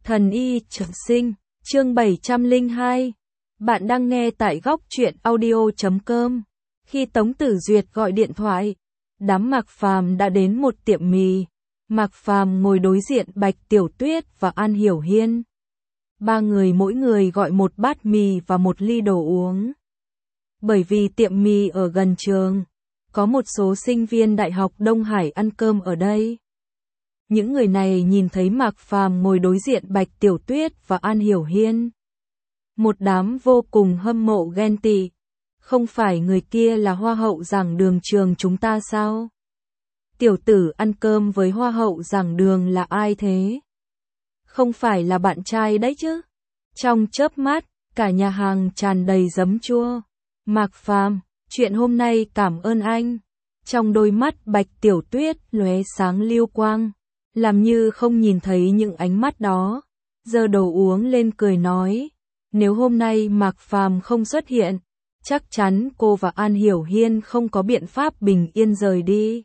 Thần y trường sinh, chương 702. Bạn đang nghe tại góc truyện audio.com. Khi Tống Tử Duyệt gọi điện thoại, đám Mạc Phàm đã đến một tiệm mì. Mạc Phàm ngồi đối diện Bạch Tiểu Tuyết và An Hiểu Hiên. Ba người mỗi người gọi một bát mì và một ly đồ uống. Bởi vì tiệm mì ở gần trường, có một số sinh viên Đại học Đông Hải ăn cơm ở đây. Những người này nhìn thấy Mạc Phàm ngồi đối diện Bạch Tiểu Tuyết và An Hiểu Hiên. Một đám vô cùng hâm mộ ghen tị. Không phải người kia là hoa hậu giảng đường trường chúng ta sao? Tiểu tử ăn cơm với hoa hậu giảng đường là ai thế? Không phải là bạn trai đấy chứ? Trong chớp mắt, cả nhà hàng tràn đầy giấm chua. Mạc Phàm, chuyện hôm nay cảm ơn anh. Trong đôi mắt Bạch Tiểu Tuyết lóe sáng lưu quang, làm như không nhìn thấy những ánh mắt đó. Giơ đầu uống lên cười nói, nếu hôm nay Mạc Phàm không xuất hiện, chắc chắn cô và An Hiểu Hiên không có biện pháp bình yên rời đi.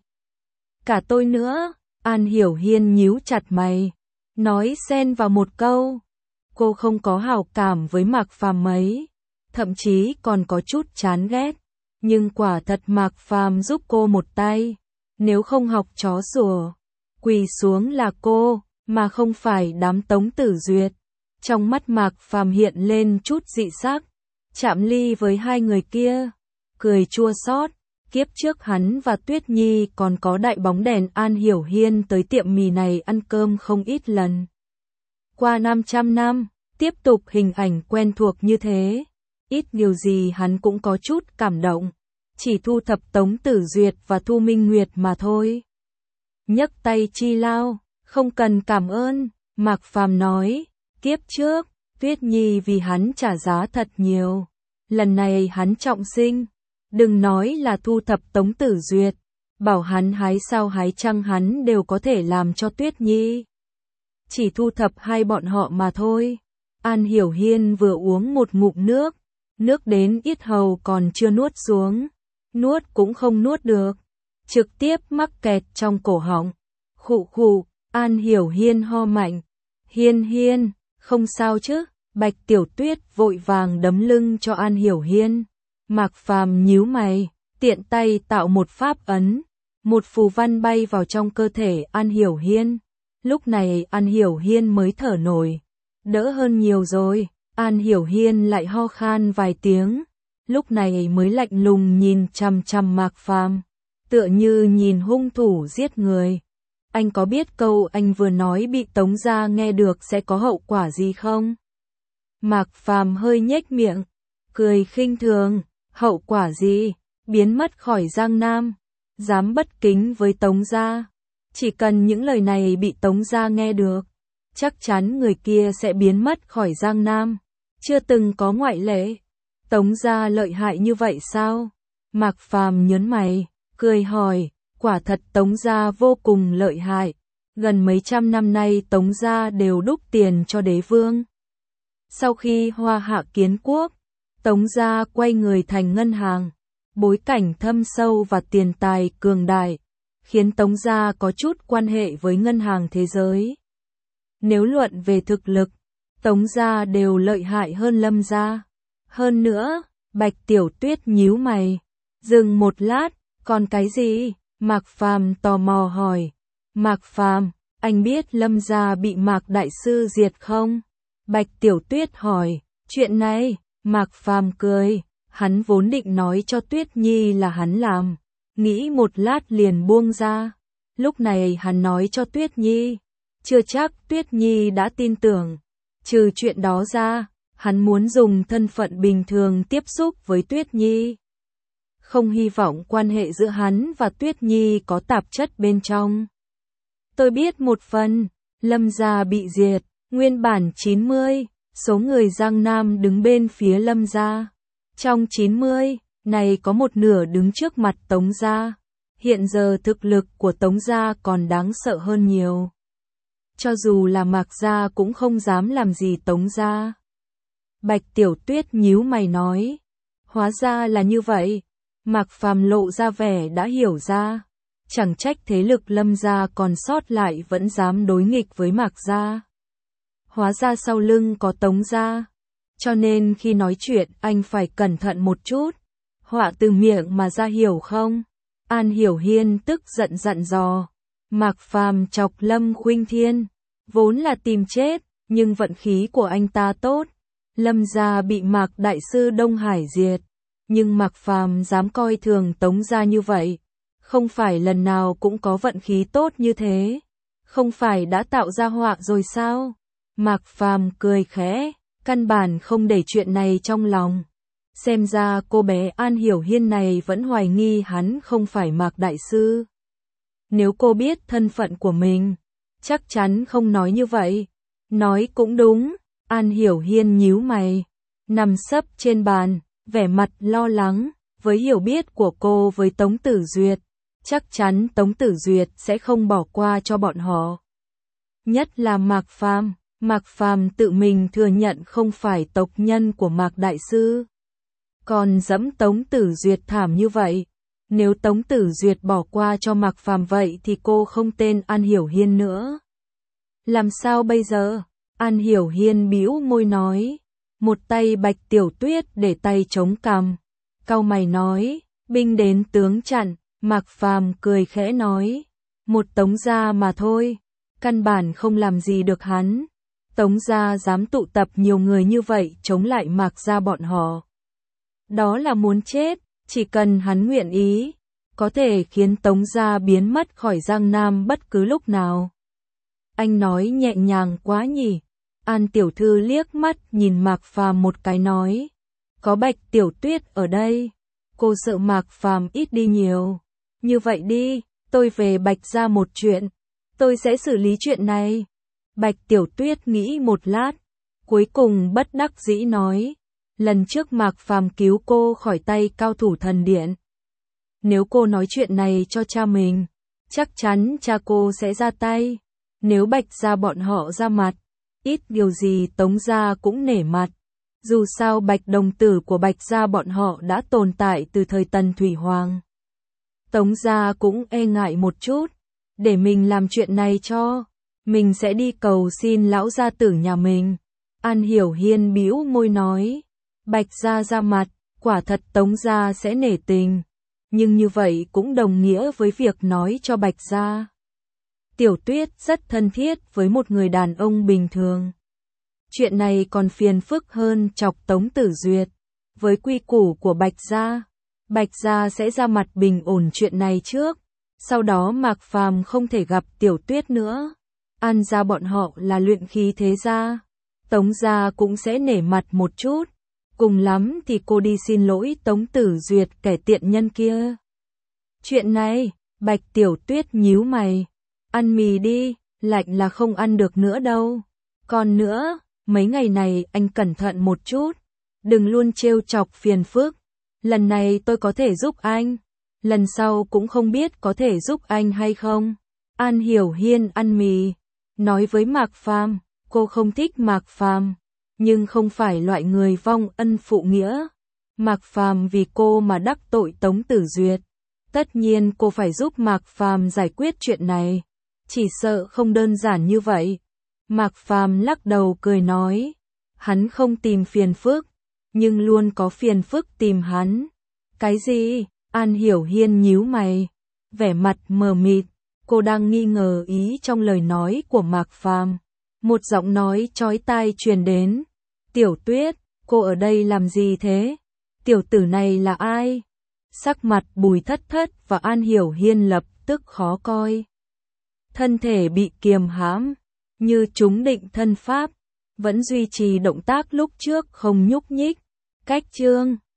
Cả tôi nữa. An Hiểu Hiên nhíu chặt mày, nói xen vào một câu. Cô không có hảo cảm với Mạc Phàm mấy, thậm chí còn có chút chán ghét. Nhưng quả thật Mạc Phàm giúp cô một tay, nếu không học chó sủa, quỳ xuống là cô, mà không phải đám Tống Tử Duyệt. Trong mắt Mạc Phàm hiện lên chút dị sắc, chạm ly với hai người kia, cười chua xót. Kiếp trước hắn và Tuyết Nhi còn có đại bóng đèn An Hiểu Hiên tới tiệm mì này ăn cơm không ít lần. Qua 500 năm, tiếp tục hình ảnh quen thuộc như thế, ít điều gì hắn cũng có chút cảm động, chỉ thu thập Tống Tử Duyệt và Thu Minh Nguyệt mà thôi. Nhấc tay chi lao, không cần cảm ơn, Mạc Phàm nói, kiếp trước, Tuyết Nhi vì hắn trả giá thật nhiều, lần này hắn trọng sinh, đừng nói là thu thập Tống Tử Duyệt, bảo hắn hái sao hái trăng hắn đều có thể làm cho Tuyết Nhi. Chỉ thu thập hai bọn họ mà thôi. An Hiểu Hiên vừa uống một ngụm nước, nước đến yết hầu còn chưa nuốt xuống, nuốt cũng không nuốt được, trực tiếp mắc kẹt trong cổ họng. Khụ khụ, An Hiểu Hiên ho mạnh. Hiên Hiên, không sao chứ? Bạch Tiểu Tuyết vội vàng đấm lưng cho An Hiểu Hiên. Mạc Phàm nhíu mày, tiện tay tạo một pháp ấn, một phù văn bay vào trong cơ thể An Hiểu Hiên. Lúc này An Hiểu Hiên mới thở nổi, đỡ hơn nhiều rồi. An Hiểu Hiên lại ho khan vài tiếng, lúc này mới lạnh lùng nhìn chằm chằm Mạc Phàm, tựa như nhìn hung thủ giết người. Anh có biết câu anh vừa nói bị Tống gia nghe được sẽ có hậu quả gì không? Mạc Phàm hơi nhếch miệng, cười khinh thường, hậu quả gì? Biến mất khỏi Giang Nam, dám bất kính với Tống gia. Chỉ cần những lời này bị Tống gia nghe được, chắc chắn người kia sẽ biến mất khỏi Giang Nam, chưa từng có ngoại lệ. Tống gia lợi hại như vậy sao? Mạc Phàm nhớn mày, cười hỏi, quả thật Tống gia vô cùng lợi hại, gần mấy trăm năm nay Tống gia đều đúc tiền cho đế vương. Sau khi Hoa Hạ kiến quốc, Tống gia quay người thành ngân hàng, bối cảnh thâm sâu và tiền tài cường đại, khiến Tống gia có chút quan hệ với ngân hàng thế giới. Nếu luận về thực lực, Tống gia đều lợi hại hơn Lâm gia. Hơn nữa, Bạch Tiểu Tuyết nhíu mày, dừng một lát, còn cái gì? Mạc Phàm tò mò hỏi. Mạc Phàm, anh biết Lâm gia bị Mạc đại sư diệt không? Bạch Tiểu Tuyết hỏi. Chuyện này, Mạc Phàm cười, hắn vốn định nói cho Tuyết Nhi là hắn làm, nghĩ một lát liền buông ra. Lúc này hắn nói cho Tuyết Nhi, chưa chắc Tuyết Nhi đã tin tưởng. Trừ chuyện đó ra, hắn muốn dùng thân phận bình thường tiếp xúc với Tuyết Nhi. Không hy vọng quan hệ giữa hắn và Tuyết Nhi có tạp chất bên trong. Tôi biết một phần, Lâm gia bị diệt, nguyên bản 90, số người Giang Nam đứng bên phía Lâm gia. Trong 90, này có một nửa đứng trước mặt Tống gia. Hiện giờ thực lực của Tống gia còn đáng sợ hơn nhiều. Cho dù là Mạc gia cũng không dám làm gì Tống gia. Bạch Tiểu Tuyết nhíu mày nói, hóa ra là như vậy. Mạc Phàm lộ ra vẻ đã hiểu ra, chẳng trách thế lực Lâm gia còn sót lại vẫn dám đối nghịch với Mạc gia. Hóa ra sau lưng có Tống gia. Cho nên khi nói chuyện anh phải cẩn thận một chút. Họa từ miệng mà ra hiểu không? An Hiểu Hiên tức giận dặn dò. Mạc Phàm chọc Lâm Khuynh Thiên. Vốn là tìm chết, nhưng vận khí của anh ta tốt. Lâm gia bị Mạc Đại sư Đông Hải diệt. Nhưng Mạc Phàm dám coi thường Tống gia như vậy. Không phải lần nào cũng có vận khí tốt như thế. Không phải đã tạo ra họa rồi sao? Mạc Phàm cười khẽ, căn bản không để chuyện này trong lòng. Xem ra cô bé An Hiểu Hiên này vẫn hoài nghi hắn không phải Mạc Đại sư. Nếu cô biết thân phận của mình, chắc chắn không nói như vậy. Nói cũng đúng, An Hiểu Hiên nhíu mày, nằm sấp trên bàn, vẻ mặt lo lắng. Với hiểu biết của cô với Tống Tử Duyệt, chắc chắn Tống Tử Duyệt sẽ không bỏ qua cho bọn họ. Nhất là Mạc Phàm. Mạc Phàm tự mình thừa nhận không phải tộc nhân của Mạc Đại sư. Còn dẫm Tống Tử Duyệt thảm như vậy. Nếu Tống Tử Duyệt bỏ qua cho Mạc Phàm vậy thì cô không tên An Hiểu Hiên nữa. Làm sao bây giờ? An Hiểu Hiên bĩu môi nói. Một tay Bạch Tiểu Tuyết để tay chống cằm. Cau mày nói, binh đến tướng chặn. Mạc Phàm cười khẽ nói. Một Tống gia mà thôi. Căn bản không làm gì được hắn. Tống gia dám tụ tập nhiều người như vậy chống lại Mạc gia bọn họ. Đó là muốn chết, chỉ cần hắn nguyện ý, có thể khiến Tống gia biến mất khỏi Giang Nam bất cứ lúc nào. Anh nói nhẹ nhàng quá nhỉ. An tiểu thư liếc mắt nhìn Mạc Phàm một cái nói. Có Bạch Tiểu Tuyết ở đây, cô sợ Mạc Phàm ít đi nhiều. Như vậy đi, tôi về Bạch gia một chuyện, tôi sẽ xử lý chuyện này. Bạch Tiểu Tuyết nghĩ một lát, cuối cùng bất đắc dĩ nói, lần trước Mạc Phàm cứu cô khỏi tay cao thủ thần điện. Nếu cô nói chuyện này cho cha mình, chắc chắn cha cô sẽ ra tay. Nếu Bạch gia bọn họ ra mặt, ít điều gì Tống gia cũng nể mặt. Dù sao Bạch đồng tử của Bạch gia bọn họ đã tồn tại từ thời Tần Thủy Hoàng. Tống gia cũng e ngại một chút, để mình làm chuyện này cho. Mình sẽ đi cầu xin lão gia tử nhà mình. An Hiểu Hiên bĩu môi nói. Bạch gia ra mặt, quả thật Tống gia sẽ nể tình. Nhưng như vậy cũng đồng nghĩa với việc nói cho Bạch gia. Tiểu Tuyết rất thân thiết với một người đàn ông bình thường. Chuyện này còn phiền phức hơn chọc Tống Tử Duyệt. Với quy củ của Bạch gia sẽ ra mặt bình ổn chuyện này trước. Sau đó Mạc Phàm không thể gặp Tiểu Tuyết nữa. An gia bọn họ là luyện khí thế gia. Tống gia cũng sẽ nể mặt một chút. Cùng lắm thì cô đi xin lỗi Tống Tử Duyệt kẻ tiện nhân kia. Chuyện này, Bạch Tiểu Tuyết nhíu mày. Ăn mì đi, lạnh là không ăn được nữa đâu. Còn nữa, mấy ngày này anh cẩn thận một chút. Đừng luôn trêu chọc phiền phức. Lần này tôi có thể giúp anh. Lần sau cũng không biết có thể giúp anh hay không. An Hiểu Hiên ăn mì. Nói với Mạc Phàm, cô không thích Mạc Phàm, nhưng không phải loại người vong ân phụ nghĩa. Mạc Phàm vì cô mà đắc tội Tống Tử Duyệt. Tất nhiên cô phải giúp Mạc Phàm giải quyết chuyện này. Chỉ sợ không đơn giản như vậy. Mạc Phàm lắc đầu cười nói. Hắn không tìm phiền phức, nhưng luôn có phiền phức tìm hắn. Cái gì? An Hiểu Hiên nhíu mày, vẻ mặt mờ mịt. Cô đang nghi ngờ ý trong lời nói của Mạc Phàm. Một giọng nói chói tai truyền đến. Tiểu Tuyết, cô ở đây làm gì thế? Tiểu tử này là ai? Sắc mặt Bùi Thất Thất và An Hiểu Hiên lập tức khó coi. Thân thể bị kiềm hãm, như chúng định thân pháp, vẫn duy trì động tác lúc trước không nhúc nhích. Cách chương